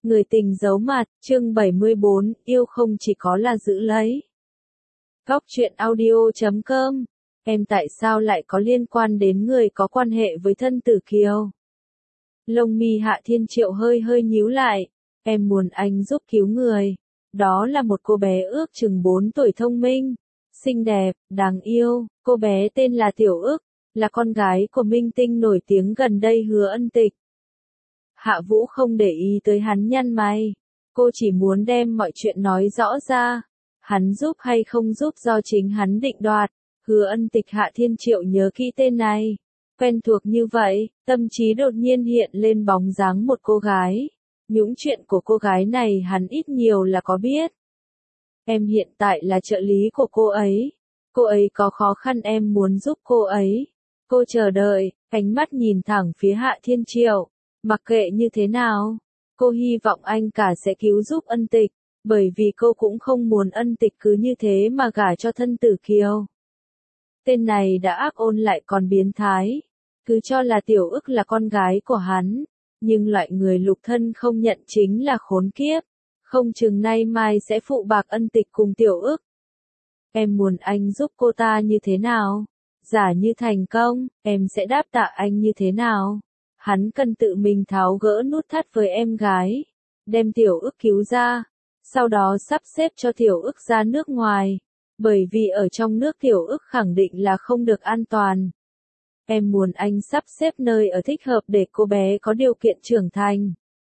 Người tình giấu mặt, chương 74, yêu không chỉ có là giữ lấy. Góc truyện audio.com. Em tại sao lại có liên quan đến người có quan hệ với thân tử Kiều? Lông mi Hạ Thiên Triệu hơi hơi nhíu lại. Em muốn anh giúp cứu người. Đó là một cô bé ước chừng 4 tuổi thông minh, xinh đẹp, đáng yêu. Cô bé tên là Tiểu Ức, là con gái của minh tinh nổi tiếng gần đây Hứa Ân Tịch. Hạ Vũ không để ý tới hắn nhăn mày. Cô chỉ muốn đem mọi chuyện nói rõ ra. Hắn giúp hay không giúp do chính hắn định đoạt. Hứa Ân Tịch. Hạ Thiên Triệu nhớ kỹ tên này. Quen thuộc như vậy, tâm trí đột nhiên hiện lên bóng dáng một cô gái. Những chuyện của cô gái này hắn ít nhiều là có biết. Em hiện tại là trợ lý của cô ấy. Cô ấy có khó khăn em muốn giúp cô ấy. Cô chờ đợi, ánh mắt nhìn thẳng phía Hạ Thiên Triệu. Mặc kệ như thế nào, cô hy vọng anh cả sẽ cứu giúp Ân Tịch, bởi vì cô cũng không muốn Ân Tịch cứ như thế mà gả cho thân tử Kiều. Tên này đã ác ôn lại còn biến thái, cứ cho là Tiểu Ức là con gái của hắn, nhưng loại người lục thân không nhận chính là khốn kiếp, không chừng nay mai sẽ phụ bạc Ân Tịch cùng Tiểu Ức. Em muốn anh giúp cô ta như thế nào? Giả như thành công, em sẽ đáp tạ anh như thế nào? Hắn cần tự mình tháo gỡ nút thắt với em gái, đem Tiểu Ức cứu ra, sau đó sắp xếp cho Tiểu Ức ra nước ngoài, bởi vì ở trong nước Tiểu Ức khẳng định là không được an toàn. Em muốn anh sắp xếp nơi ở thích hợp để cô bé có điều kiện trưởng thành.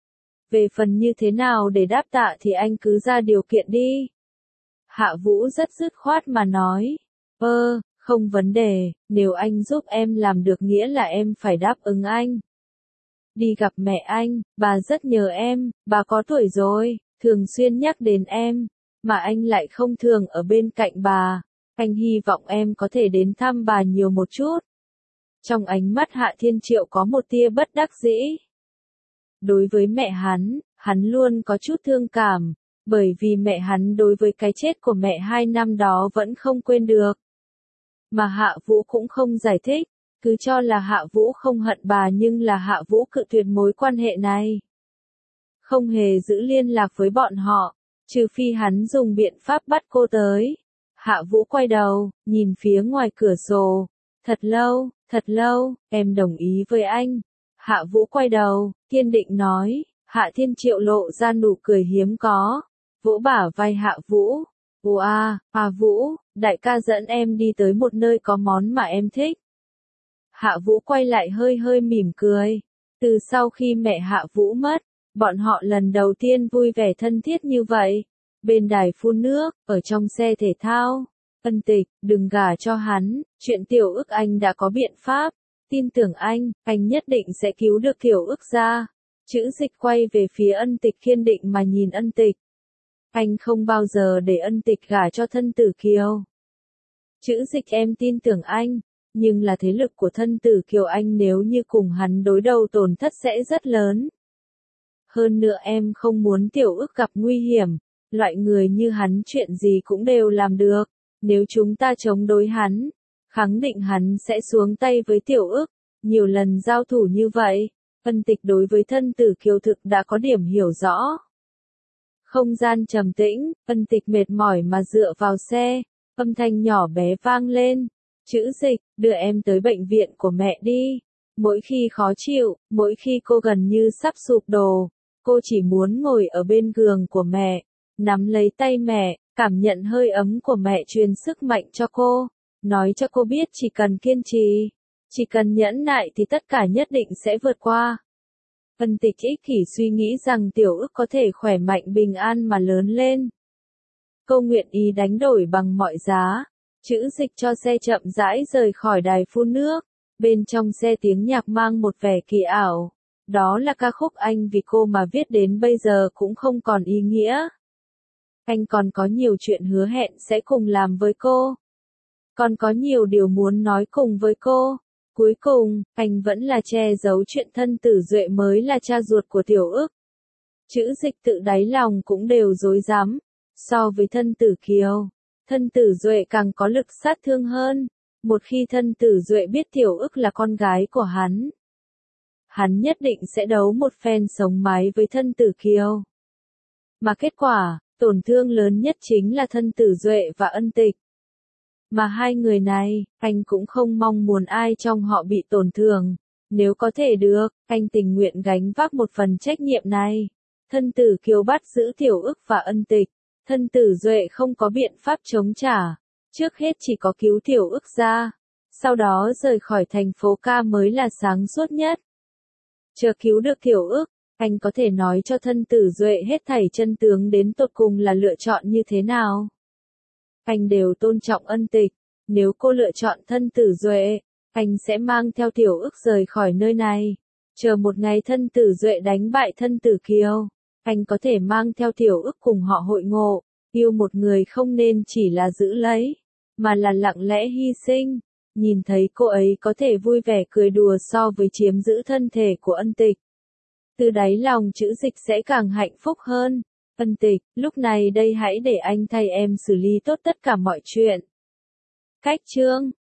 Về phần như thế nào để đáp tạ thì anh cứ ra điều kiện đi. Hạ Vũ rất dứt khoát mà nói, không vấn đề, nếu anh giúp em làm được nghĩa là em phải đáp ứng anh. Đi gặp mẹ anh, bà rất nhớ em, bà có tuổi rồi, thường xuyên nhắc đến em, mà anh lại không thường ở bên cạnh bà. Anh hy vọng em có thể đến thăm bà nhiều một chút. Trong ánh mắt Hạ Thiên Triệu có một tia bất đắc dĩ. Đối với mẹ hắn luôn có chút thương cảm, bởi vì mẹ hắn đối với cái chết của mẹ 2 năm đó vẫn không quên được. Mà Hạ Vũ cũng không giải thích. Cứ cho là Hạ Vũ không hận bà nhưng là Hạ Vũ cự tuyệt mối quan hệ này. Không hề giữ liên lạc với bọn họ, trừ phi hắn dùng biện pháp bắt cô tới. Hạ Vũ quay đầu, nhìn phía ngoài cửa sổ. Thật lâu, em đồng ý với anh. Hạ Vũ quay đầu, kiên định nói. Hạ Thiên Triệu lộ ra nụ cười hiếm có, vỗ bả vai Hạ Vũ. Vũ, đại ca dẫn em đi tới một nơi có món mà em thích. Hạ Vũ quay lại hơi hơi mỉm cười. Từ sau khi mẹ Hạ Vũ mất, bọn họ lần đầu tiên vui vẻ thân thiết như vậy. Bên đài phun nước, ở trong xe thể thao. Ân Tịch, đừng gả cho hắn, chuyện Tiểu Ức anh đã có biện pháp. Tin tưởng anh nhất định sẽ cứu được Tiểu Ức ra. Chữ Dịch quay về phía Ân Tịch kiên định mà nhìn Ân Tịch. Anh không bao giờ để Ân Tịch gả cho thân tử Kiều. Chữ Dịch em tin tưởng anh. Nhưng là thế lực của thân tử Kiều anh nếu như cùng hắn đối đầu tổn thất sẽ rất lớn. Hơn nữa em không muốn Tiểu Ức gặp nguy hiểm, loại người như hắn chuyện gì cũng đều làm được. Nếu chúng ta chống đối hắn, khẳng định hắn sẽ xuống tay với Tiểu Ức. Nhiều lần giao thủ như vậy, Ân Tịch đối với thân tử Kiều thực đã có điểm hiểu rõ. Không gian trầm tĩnh, Ân Tịch mệt mỏi mà dựa vào xe, âm thanh nhỏ bé vang lên. Chữ Dịch, đưa em tới bệnh viện của mẹ đi. Mỗi khi khó chịu, mỗi khi cô gần như sắp sụp đổ, cô chỉ muốn ngồi ở bên giường của mẹ, nắm lấy tay mẹ, cảm nhận hơi ấm của mẹ truyền sức mạnh cho cô, nói cho cô biết chỉ cần kiên trì, chỉ cần nhẫn nại thì tất cả nhất định sẽ vượt qua. Ân Tịch ích kỷ suy nghĩ rằng Tiểu Ức có thể khỏe mạnh bình an mà lớn lên. Cô nguyện ý đánh đổi bằng mọi giá. Chữ Dịch cho xe chậm rãi rời khỏi đài phun nước. Bên trong xe tiếng nhạc mang một vẻ kỳ ảo. Đó là ca khúc anh vì cô mà viết đến bây giờ cũng không còn ý nghĩa. Anh còn có nhiều chuyện hứa hẹn sẽ cùng làm với cô. Còn có nhiều điều muốn nói cùng với cô. Cuối cùng, anh vẫn là che giấu chuyện thân tử Duệ mới là cha ruột của Tiểu Ức. Chữ Dịch tự đáy lòng cũng đều rối rắm. So với thân tử Kiều, thân tử Duệ càng có lực sát thương hơn. Một khi thân tử Duệ biết Tiểu Ức là con gái của hắn, hắn nhất định sẽ đấu một phen sống mái với thân tử Kiều. Mà kết quả, tổn thương lớn nhất chính là thân tử Duệ và Ân Tịch. Mà hai người này, anh cũng không mong muốn ai trong họ bị tổn thương. Nếu có thể được, anh tình nguyện gánh vác một phần trách nhiệm này. Thân tử Kiều bắt giữ Tiểu Ức và Ân Tịch. Thân tử Duệ không có biện pháp chống trả. Trước hết chỉ có cứu Tiểu Ức ra. Sau đó rời khỏi thành phố ca mới là sáng suốt nhất. Chờ cứu được Tiểu Ức, anh có thể nói cho thân tử Duệ hết thảy chân tướng đến tột cùng là lựa chọn như thế nào. Anh đều tôn trọng Ân Tịch. Nếu cô lựa chọn thân tử Duệ, anh sẽ mang theo Tiểu Ức rời khỏi nơi này. Chờ một ngày thân tử Duệ đánh bại thân tử Kiều, anh có thể mang theo Tiểu Ức cùng họ hội ngộ. Yêu một người không nên chỉ là giữ lấy, mà là lặng lẽ hy sinh. Nhìn thấy cô ấy có thể vui vẻ cười đùa so với chiếm giữ thân thể của Ân Tịch. Từ đáy lòng chữ Dịch sẽ càng hạnh phúc hơn. Ân Tịch, lúc này đây hãy để anh thay em xử lý tốt tất cả mọi chuyện. Cách chương